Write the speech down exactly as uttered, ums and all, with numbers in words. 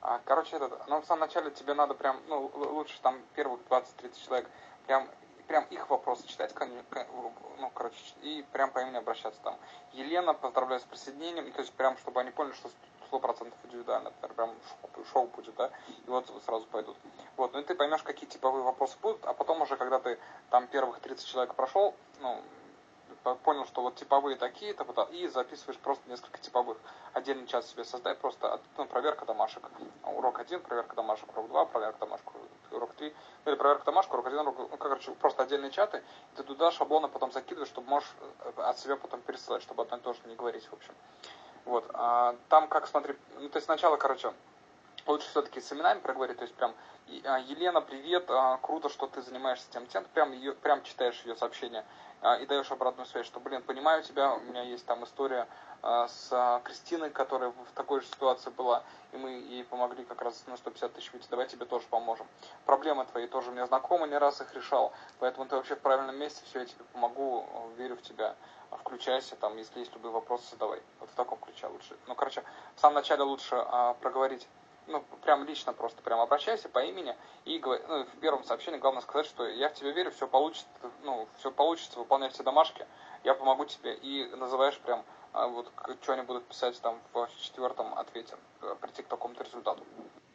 А, короче, этот, ну, в самом начале тебе надо прям, ну, л- лучше там первых двадцать-тридцать человек, прям, прям их вопросы читать, кон- кон- ну, короче, и прям по имени обращаться там. Елена, поздравляю с присоединением, и то есть прям, чтобы они поняли, что сто процентов индивидуально, например, прям шоу, шоу будет, да, и вот сразу пойдут. Вот, ну и ты поймешь, какие типовые вопросы будут, а потом уже, когда ты там первых тридцать человек прошел, ну, понял, что вот типовые такие-то, вот, и записываешь просто несколько типовых. Отдельный чат себе создай, просто ну, проверка домашек. Урок один, проверка домашек, урок два, проверка домашек, урок три, или проверка домашек, урок один, урок, ну, короче, просто отдельные чаты, и ты туда шаблоны потом закидываешь, чтобы можешь от себя потом пересылать, чтобы одно и то же не говорить, в общем. Вот, а, там, как, смотри, ну, то есть сначала, короче, лучше все-таки с именами проговорить, то есть прям Елена, привет, круто, что ты занимаешься тем, тем, ты прям, ее, прям читаешь ее сообщение и даешь обратную связь, что, блин, понимаю тебя, у меня есть там история с Кристиной, которая в такой же ситуации была, и мы ей помогли как раз на сто пятьдесят тысяч выйти, давай тебе тоже поможем. Проблемы твои тоже мне знакомы, не раз их решал, поэтому ты вообще в правильном месте, все, я тебе помогу, верю в тебя. Включайся, там, если есть любые вопросы, задавай. Вот в таком ключе лучше. Ну, короче, в самом начале лучше а, проговорить, ну, прям лично просто, прям обращайся по имени и ну, в первом сообщении главное сказать, что я в тебя верю, все получится, ну, все получится, выполняй все домашки, я помогу тебе, и называешь прям, а, вот, что они будут писать там в четвертом ответе, прийти к такому-то результату.